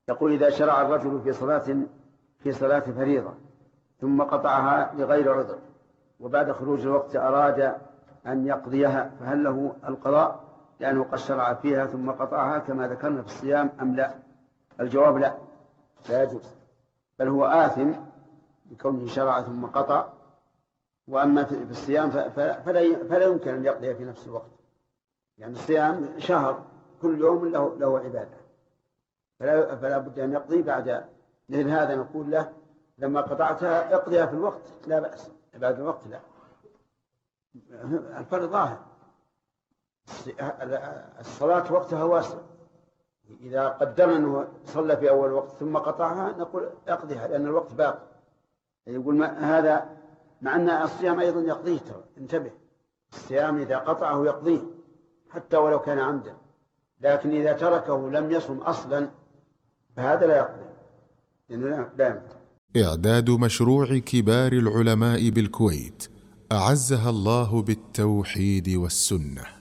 يقول: إذا شرع الرجل في صلاة فريضة ثم قطعها لغير عذر، وبعد خروج الوقت أراد أن يقضيها، فهل له القضاء لأنه قد شرع فيها ثم قطعها كما ذكرنا في الصيام أم لا؟ الجواب: لا يجوز، بل هو آثم بكونه شرع ثم قطع. وأما في الصيام فلا يمكن أن يقضيها في نفس الوقت، يعني الصيام شهر كل يوم له عبادة، فلا بد أن يقضي بعد. لأن هذا نقول له: لما قطعتها اقضيها في الوقت لا بأس، بعد الوقت لا. الفرق ظاهر، الصلاة وقتها واسع، إذا قدرنا أنه صلى في أول وقت ثم قطعها نقول اقضيها لأن الوقت باقي. يقول هذا مع أن الصيام أيضا يقضيه، انتبه، الصيام إذا قطعه يقضيه حتى ولو كان عمدا، لكن إذا تركه لم يصم أصلا فهذا لا يقضي، لأنه لا ينفع. إعداد مشروع كبار العلماء بالكويت أعزها الله بالتوحيد والسنة.